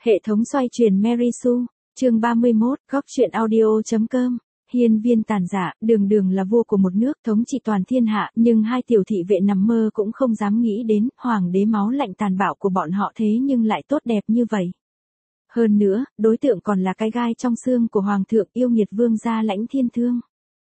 Hệ thống xoay chuyển Mary Sue, chương 31, góc truyện audio.com. Hiên viên tàn dạ, đường đường là vua của một nước thống trị toàn thiên hạ, nhưng hai tiểu thị vệ nằm mơ cũng không dám nghĩ đến, hoàng đế máu lạnh tàn bạo của bọn họ thế nhưng lại tốt đẹp như vậy. Hơn nữa, đối tượng còn là cái gai trong xương của hoàng thượng yêu nghiệt vương gia Lãnh Thiên Thương.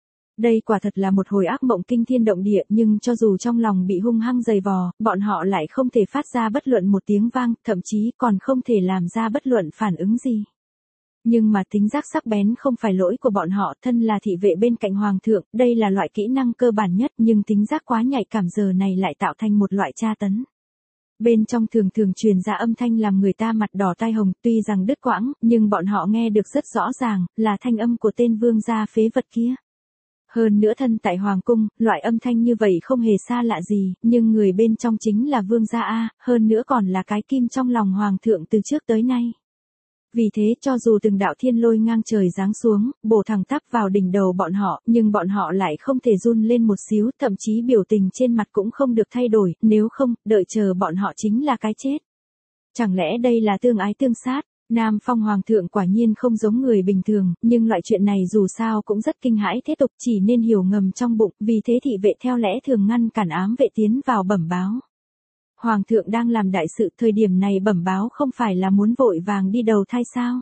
Đây quả thật là một hồi ác mộng kinh thiên động địa, nhưng cho dù trong lòng bị hung hăng dày vò, bọn họ lại không thể phát ra bất luận một tiếng vang, thậm chí còn không thể làm ra bất luận phản ứng gì. Nhưng mà tính giác sắc bén không phải lỗi của bọn họ, thân là thị vệ bên cạnh hoàng thượng, đây là loại kỹ năng cơ bản nhất, nhưng tính giác quá nhạy cảm giờ này lại tạo thành một loại tra tấn. Bên trong thường thường truyền ra âm thanh làm người ta mặt đỏ tai hồng, tuy rằng đứt quãng, nhưng bọn họ nghe được rất rõ ràng, là thanh âm của tên vương gia phế vật kia. Hơn nữa thân tại hoàng cung, loại âm thanh như vậy không hề xa lạ gì, nhưng người bên trong chính là vương gia A, hơn nữa còn là cái kim trong lòng hoàng thượng từ trước tới nay. Vì thế cho dù từng đạo thiên lôi ngang trời giáng xuống, bổ thẳng tắp vào đỉnh đầu bọn họ, nhưng bọn họ lại không thể run lên một xíu, thậm chí biểu tình trên mặt cũng không được thay đổi, nếu không, đợi chờ bọn họ chính là cái chết. Chẳng lẽ đây là tương ái tương sát? Nam Phong Hoàng thượng quả nhiên không giống người bình thường, nhưng loại chuyện này dù sao cũng rất kinh hãi thế tục, chỉ nên hiểu ngầm trong bụng, vì thế thị vệ theo lẽ thường ngăn cản ám vệ tiến vào bẩm báo. Hoàng thượng đang làm đại sự, thời điểm này bẩm báo không phải là muốn vội vàng đi đầu thai sao?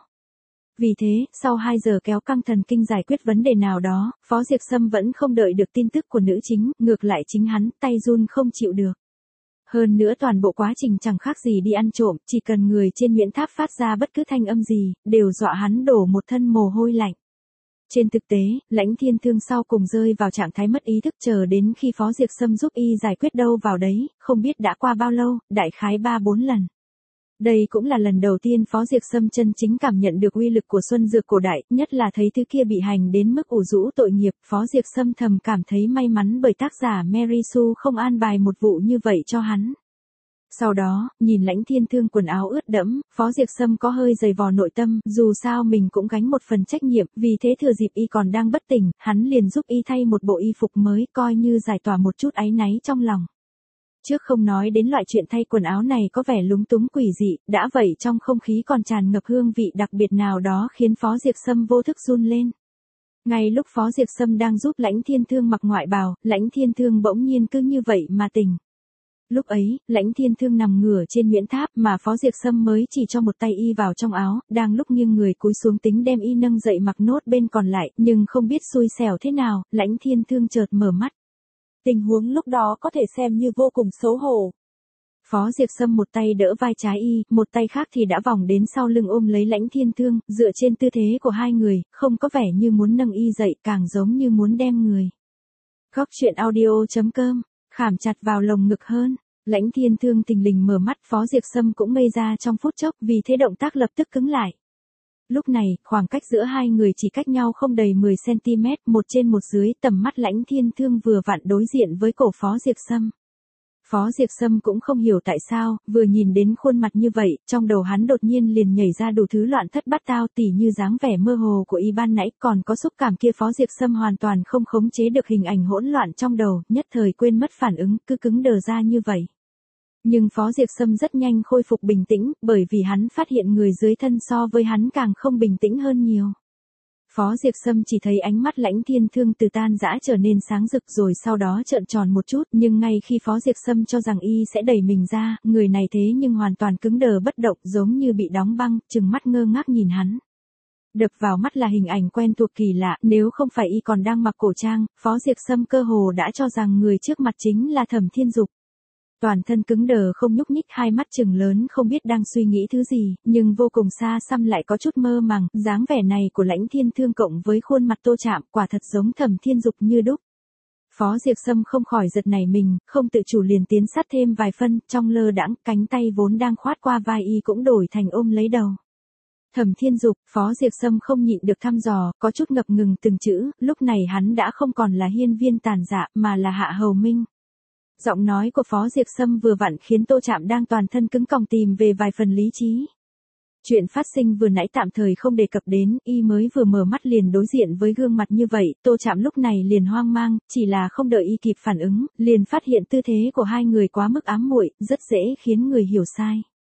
Vì thế, sau 2 giờ kéo căng thần kinh giải quyết vấn đề nào đó, Phó Diệp Sâm vẫn không đợi được tin tức của nữ chính, ngược lại chính hắn, tay run không chịu được. Hơn nữa toàn bộ quá trình chẳng khác gì đi ăn trộm, chỉ cần người trên Nguyễn Tháp phát ra bất cứ thanh âm gì, đều dọa hắn đổ một thân mồ hôi lạnh. Trên thực tế, Lãnh Thiên Thương sau cùng rơi vào trạng thái mất ý thức, chờ đến khi Phó Diệp Sâm giúp y giải quyết đâu vào đấy, không biết đã qua bao lâu, đại khái 3-4 lần. Đây cũng là lần đầu tiên Phó Diệp Sâm chân chính cảm nhận được uy lực của xuân dược cổ đại, nhất là thấy thứ kia bị hành đến mức ủ rũ tội nghiệp, Phó Diệp Sâm thầm cảm thấy may mắn bởi tác giả Mary Sue không an bài một vụ như vậy cho hắn. Sau đó, nhìn Lãnh Thiên Thương quần áo ướt đẫm, Phó Diệp Sâm có hơi dày vò nội tâm, dù sao mình cũng gánh một phần trách nhiệm, vì thế thừa dịp y còn đang bất tỉnh, hắn liền giúp y thay một bộ y phục mới, coi như giải tỏa một chút áy náy trong lòng. Trước không nói đến loại chuyện thay quần áo này có vẻ lúng túng quỷ dị, đã vậy trong không khí còn tràn ngập hương vị đặc biệt nào đó khiến Phó Diệp Sâm vô thức run lên. Ngay lúc Phó Diệp Sâm đang giúp Lãnh Thiên Thương mặc ngoại bào, Lãnh Thiên Thương bỗng nhiên cứ như vậy mà tỉnh. Lúc ấy, Lãnh Thiên Thương nằm ngửa trên Nguyễn Tháp mà Phó Diệp Sâm mới chỉ cho một tay y vào trong áo, đang lúc nghiêng người cúi xuống tính đem y nâng dậy mặc nốt bên còn lại, nhưng không biết xui xẻo thế nào, Lãnh Thiên Thương chợt mở mắt. Tình huống lúc đó có thể xem như vô cùng xấu hổ. Phó Diệp Sâm một tay đỡ vai trái y, một tay khác thì đã vòng đến sau lưng ôm lấy Lãnh Thiên Thương, dựa trên tư thế của hai người, không có vẻ như muốn nâng y dậy, càng giống như muốn đem người. Góc truyện audio.com, khảm chặt vào lồng ngực hơn. Lãnh Thiên Thương thình lình mở mắt, Phó Diệp Sâm cũng ngây ra trong phút chốc, vì thế động tác lập tức cứng lại. Lúc này, khoảng cách giữa hai người chỉ cách nhau không đầy 10cm, một trên một dưới, tầm mắt Lãnh Thiên Thương vừa vặn đối diện với cổ Phó Diệp Sâm. Phó Diệp Sâm cũng không hiểu tại sao, vừa nhìn đến khuôn mặt như vậy, trong đầu hắn đột nhiên liền nhảy ra đủ thứ loạn thất bát tao, tỉ như dáng vẻ mơ hồ của y ban nãy, còn có xúc cảm kia. Phó Diệp Sâm hoàn toàn không khống chế được hình ảnh hỗn loạn trong đầu, nhất thời quên mất phản ứng, cứ cứng đờ ra như vậy. Nhưng Phó Diệp Sâm rất nhanh khôi phục bình tĩnh, bởi vì hắn phát hiện người dưới thân so với hắn càng không bình tĩnh hơn nhiều. Phó Diệp Sâm chỉ thấy ánh mắt Lãnh Thiên Thương từ tan rã trở nên sáng rực rồi sau đó trợn tròn một chút, nhưng ngay khi Phó Diệp Sâm cho rằng y sẽ đẩy mình ra, người này thế nhưng hoàn toàn cứng đờ bất động, giống như bị đóng băng, trừng mắt ngơ ngác nhìn hắn. Đập vào mắt là hình ảnh quen thuộc kỳ lạ, nếu không phải y còn đang mặc cổ trang, Phó Diệp Sâm cơ hồ đã cho rằng người trước mặt chính là Thẩm Thiên Dục. Toàn thân cứng đờ không nhúc nhích, hai mắt trừng lớn không biết đang suy nghĩ thứ gì, nhưng vô cùng xa xăm lại có chút mơ màng, dáng vẻ này của Lãnh Thiên Thương cộng với khuôn mặt Tô Trạm quả thật giống Thẩm Thiên Dục như đúc. Phó Diệp Sâm không khỏi giật nảy mình, không tự chủ liền tiến sát thêm vài phân, trong lơ đãng, cánh tay vốn đang khoát qua vai y cũng đổi thành ôm lấy đầu. Thẩm Thiên Dục, Phó Diệp Sâm không nhịn được thăm dò, có chút ngập ngừng từng chữ, lúc này hắn đã không còn là hiên viên tàn dạ, mà là Hạ Hầu Minh. Giọng nói của Phó Diệp Sâm vừa vặn khiến Tô Trạm đang toàn thân cứng còng tìm về vài phần lý trí. Chuyện phát sinh vừa nãy tạm thời không đề cập đến, y mới vừa mở mắt liền đối diện với gương mặt như vậy, Tô Trạm lúc này liền hoang mang, chỉ là không đợi y kịp phản ứng, liền phát hiện tư thế của hai người quá mức ám muội, rất dễ khiến người hiểu sai.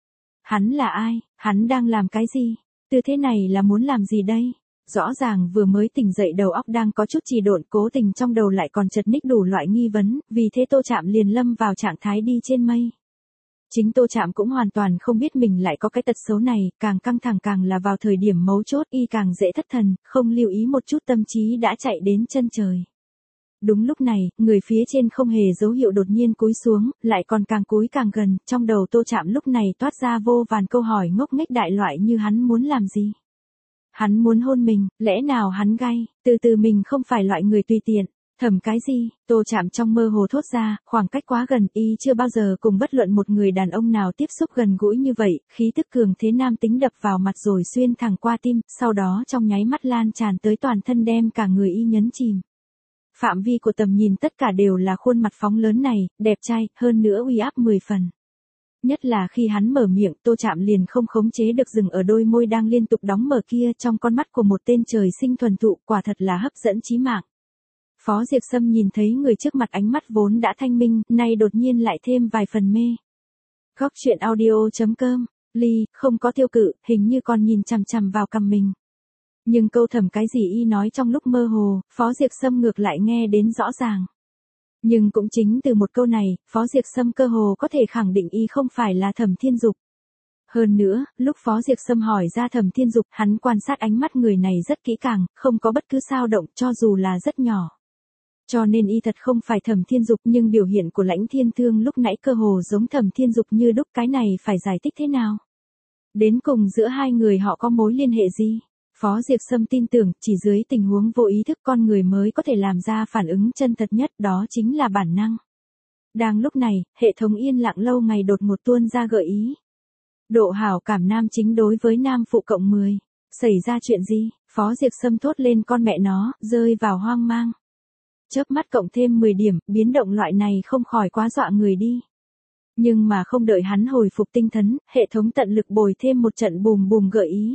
Hắn là ai, hắn đang làm cái gì, tư thế này là muốn làm gì đây? Rõ ràng vừa mới tỉnh dậy đầu óc đang có chút trì độn, cố tình trong đầu lại còn chật ních đủ loại nghi vấn, vì thế Tô Trạm liền lâm vào trạng thái đi trên mây. Chính Tô Trạm cũng hoàn toàn không biết mình lại có cái tật xấu này, càng căng thẳng càng là vào thời điểm mấu chốt y càng dễ thất thần, không lưu ý một chút tâm trí đã chạy đến chân trời. Đúng lúc này, người phía trên không hề dấu hiệu đột nhiên cúi xuống, lại còn càng cúi càng gần, trong đầu Tô Trạm lúc này toát ra vô vàn câu hỏi ngốc nghếch đại loại như hắn muốn làm gì? Hắn muốn hôn mình, lẽ nào hắn gay, từ từ mình không phải loại người tùy tiện. Thầm cái gì, Tô Trạm trong mơ hồ thốt ra, khoảng cách quá gần, y chưa bao giờ cùng bất luận một người đàn ông nào tiếp xúc gần gũi như vậy, khí tức cường thế nam tính đập vào mặt rồi xuyên thẳng qua tim, sau đó trong nháy mắt lan tràn tới toàn thân đem cả người y nhấn chìm. Phạm vi của tầm nhìn tất cả đều là khuôn mặt phóng lớn này, đẹp trai, hơn nữa uy áp 10 phần. Nhất là khi hắn mở miệng, Tô Trạm liền không khống chế được dừng ở đôi môi đang liên tục đóng mở kia, trong con mắt của một tên trời sinh thuần thụ, quả thật là hấp dẫn chí mạng. Phó Diệp Sâm nhìn thấy người trước mặt ánh mắt vốn đã thanh minh, nay đột nhiên lại thêm vài phần mê. Góc truyện audio.com, Ly, không có tiêu cự, hình như còn nhìn chằm chằm vào cằm mình. Nhưng câu thầm cái gì y nói trong lúc mơ hồ, Phó Diệp Sâm ngược lại nghe đến rõ ràng. Nhưng cũng chính từ một câu này, Phó Diệp Sâm cơ hồ có thể khẳng định y không phải là Thẩm Thiên Dục. Hơn nữa, lúc Phó Diệp Sâm hỏi ra Thẩm Thiên Dục, hắn quan sát ánh mắt người này rất kỹ càng, không có bất cứ dao động cho dù là rất nhỏ. Cho nên y thật không phải Thẩm Thiên Dục, nhưng biểu hiện của Lãnh Thiên Thương lúc nãy cơ hồ giống Thẩm Thiên Dục như đúc, cái này phải giải thích thế nào? Đến cùng giữa hai người họ có mối liên hệ gì? Phó Diệp Sâm tin tưởng, chỉ dưới tình huống vô ý thức con người mới có thể làm ra phản ứng chân thật nhất, đó chính là bản năng. Đang lúc này, hệ thống yên lặng lâu ngày đột ngột tuôn ra gợi ý. Độ hảo cảm nam chính đối với nam phụ cộng 10. Xảy ra chuyện gì? Phó Diệp Sâm thốt lên con mẹ nó, rơi vào hoang mang. Chớp mắt cộng thêm 10 điểm, biến động loại này không khỏi quá dọa người đi. Nhưng mà không đợi hắn hồi phục tinh thần, hệ thống tận lực bồi thêm một trận bùm bùm gợi ý.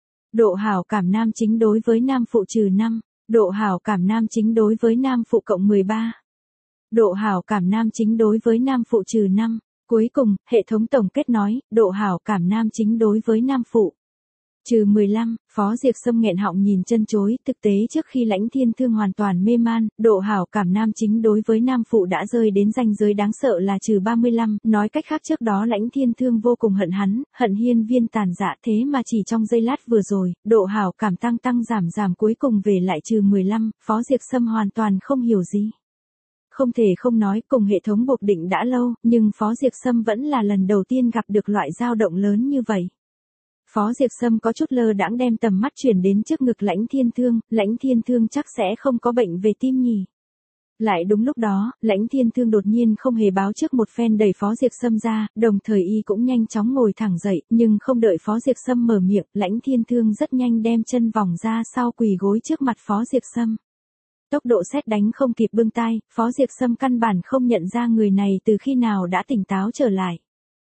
Độ hảo cảm nam chính đối với nam phụ trừ 5. Độ hảo cảm nam chính đối với nam phụ cộng 13. Độ hảo cảm nam chính đối với nam phụ trừ 5. Cuối cùng, hệ thống tổng kết nói, độ hảo cảm nam chính đối với nam phụ trừ 15, Phó Diệp Sâm nghẹn họng nhìn chân chối, thực tế trước khi Lãnh Thiên Thương hoàn toàn mê man, độ hảo cảm nam chính đối với nam phụ đã rơi đến ranh giới đáng sợ là trừ 35, nói cách khác trước đó Lãnh Thiên Thương vô cùng hận hắn, hận hiên viên tàn dạ, thế mà chỉ trong giây lát vừa rồi, độ hảo cảm tăng giảm cuối cùng về lại trừ 15, Phó Diệp Sâm hoàn toàn không hiểu gì. Không thể không nói, cùng hệ thống buộc định đã lâu, nhưng Phó Diệp Sâm vẫn là lần đầu tiên gặp được loại dao động lớn như vậy. Phó Diệp Sâm có chút lơ đãng đem tầm mắt chuyển đến trước ngực Lãnh Thiên Thương chắc sẽ không có bệnh về tim nhỉ. Lại đúng lúc đó, Lãnh Thiên Thương đột nhiên không hề báo trước một phen đẩy Phó Diệp Sâm ra, đồng thời y cũng nhanh chóng ngồi thẳng dậy, nhưng không đợi Phó Diệp Sâm mở miệng, Lãnh Thiên Thương rất nhanh đem chân vòng ra sau quỳ gối trước mặt Phó Diệp Sâm. Tốc độ sét đánh không kịp bưng tai, Phó Diệp Sâm căn bản không nhận ra người này từ khi nào đã tỉnh táo trở lại.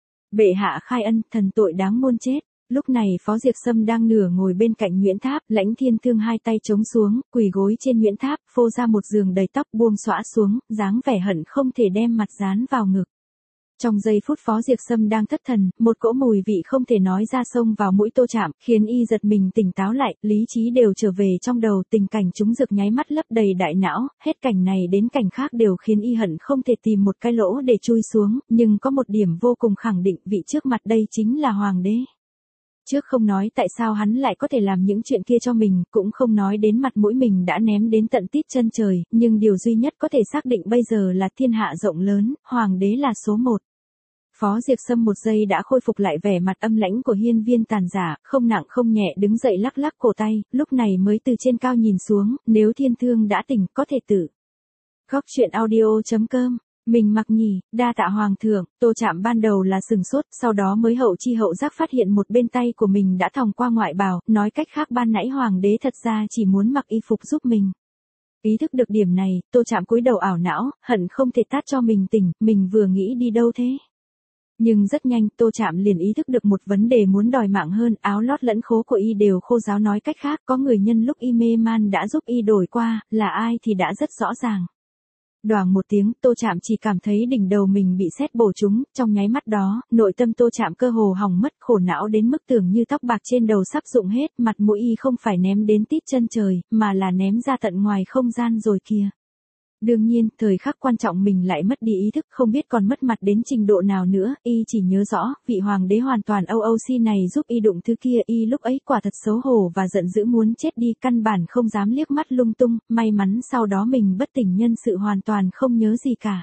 Bệ hạ khai ân, thần tội đáng muôn chết. Lúc này Phó Diệp Sâm đang nửa ngồi bên cạnh Nguyễn Tháp, Lãnh Thiên Thương hai tay chống xuống, quỳ gối trên Nguyễn Tháp, phô ra một giường đầy tóc buông xõa xuống, dáng vẻ hận không thể đem mặt dán vào ngực. Trong giây phút Phó Diệp Sâm đang thất thần, một cỗ mùi vị không thể nói ra xông vào mũi Tô Trạm, khiến y giật mình tỉnh táo lại, lý trí đều trở về trong đầu, tình cảnh chúng dược nháy mắt lấp đầy đại não, hết cảnh này đến cảnh khác đều khiến y hận không thể tìm một cái lỗ để chui xuống, nhưng có một điểm vô cùng khẳng định, vị trước mặt đây chính là hoàng đế. Trước không nói tại sao hắn lại có thể làm những chuyện kia cho mình, cũng không nói đến mặt mũi mình đã ném đến tận tít chân trời, nhưng điều duy nhất có thể xác định bây giờ là thiên hạ rộng lớn, hoàng đế là số 1. Phó Diệp Sâm một giây đã khôi phục lại vẻ mặt âm lãnh của hiên viên tàn giả, không nặng không nhẹ đứng dậy lắc lắc cổ tay, lúc này mới từ trên cao nhìn xuống, nếu Thiên Thương đã tỉnh có thể tử. Góc truyện audio.com, mình mặc nhỉ, đa tạ hoàng thượng. Tô Trạm ban đầu là sừng sốt, sau đó mới hậu chi hậu giác phát hiện một bên tay của mình đã thòng qua ngoại bào, nói cách khác ban nãy hoàng đế thật ra chỉ muốn mặc y phục giúp mình. Ý thức được điểm này, Tô Trạm cúi đầu ảo não, hận không thể tát cho mình tỉnh, mình vừa nghĩ đi đâu thế. Nhưng rất nhanh, Tô Trạm liền ý thức được một vấn đề muốn đòi mạng hơn, áo lót lẫn khố của y đều khô ráo, nói cách khác, có người nhân lúc y mê man đã giúp y đổi qua, là ai thì đã rất rõ ràng. Đoàng một tiếng, Tô Trạm chỉ cảm thấy đỉnh đầu mình bị sét bổ trúng, trong nháy mắt đó, nội tâm Tô Trạm cơ hồ hỏng mất, khổ não đến mức tưởng như tóc bạc trên đầu sắp rụng hết, mặt mũi y không phải ném đến tít chân trời, mà là ném ra tận ngoài không gian rồi kìa. Đương nhiên, thời khắc quan trọng mình lại mất đi ý thức, không biết còn mất mặt đến trình độ nào nữa, y chỉ nhớ rõ, vị hoàng đế hoàn toàn OOC này giúp y đụng thứ kia, y lúc ấy quả thật xấu hổ và giận dữ muốn chết đi, căn bản không dám liếc mắt lung tung, may mắn sau đó mình bất tỉnh nhân sự hoàn toàn không nhớ gì cả.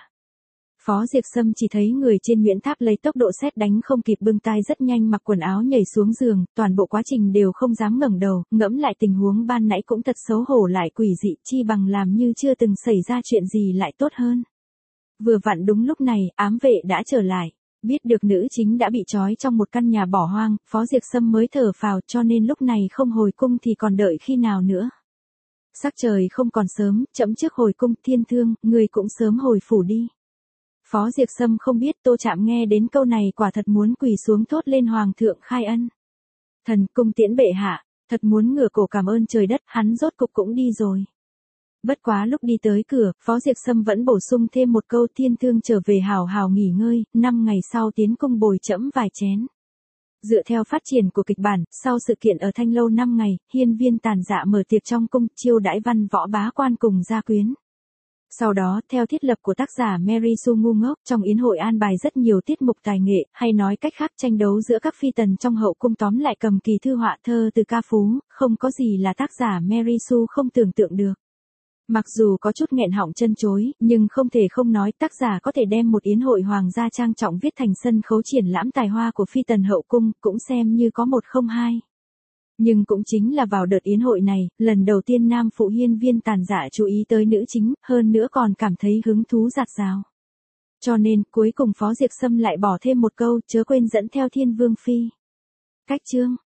Phó Diệp Sâm chỉ thấy người trên Nguyễn Tháp lấy tốc độ sét đánh không kịp bưng tay rất nhanh mặc quần áo nhảy xuống giường, toàn bộ quá trình đều không dám ngẩng đầu, ngẫm lại tình huống ban nãy cũng thật xấu hổ lại quỷ dị, chi bằng làm như chưa từng xảy ra chuyện gì lại tốt hơn. Vừa vặn đúng lúc này, ám vệ đã trở lại. Biết được nữ chính đã bị trói trong một căn nhà bỏ hoang, Phó Diệp Sâm mới thở phào, cho nên lúc này không hồi cung thì còn đợi khi nào nữa. Sắc trời không còn sớm, chậm trước hồi cung, Thiên Thương, người cũng sớm hồi phủ đi. Phó Diệp Sâm không biết Tô Trạm nghe đến câu này quả thật muốn quỳ xuống thốt lên hoàng thượng khai ân. Thần cung tiễn bệ hạ, thật muốn ngửa cổ cảm ơn trời đất, hắn rốt cục cũng đi rồi. Bất quá lúc đi tới cửa, Phó Diệp Sâm vẫn bổ sung thêm một câu, Thiên Thương trở về hào hào nghỉ ngơi, 5 ngày sau tiến cung bồi trẫm vài chén. Dựa theo phát triển của kịch bản, sau sự kiện ở Thanh Lâu 5 ngày, Hiên Viên Tàn Dạ mở tiệc trong cung, chiêu đãi văn võ bá quan cùng gia quyến. Sau đó, theo thiết lập của tác giả Mary Sue ngu ngốc, trong yến hội an bài rất nhiều tiết mục tài nghệ, hay nói cách khác tranh đấu giữa các phi tần trong hậu cung, tóm lại cầm kỳ thư họa thơ từ ca phú, không có gì là tác giả Mary Sue không tưởng tượng được. Mặc dù có chút nghẹn họng chân chối, nhưng không thể không nói tác giả có thể đem một yến hội hoàng gia trang trọng viết thành sân khấu triển lãm tài hoa của phi tần hậu cung, cũng xem như có một không hai. Nhưng cũng chính là vào đợt yến hội này, lần đầu tiên nam phụ Hiên Viên Tàn Dạ chú ý tới nữ chính, hơn nữa còn cảm thấy hứng thú dạt dào. Cho nên, cuối cùng Phó Diệp Sâm lại bỏ thêm một câu, chớ quên dẫn theo Thiên Vương Phi. Cách chương.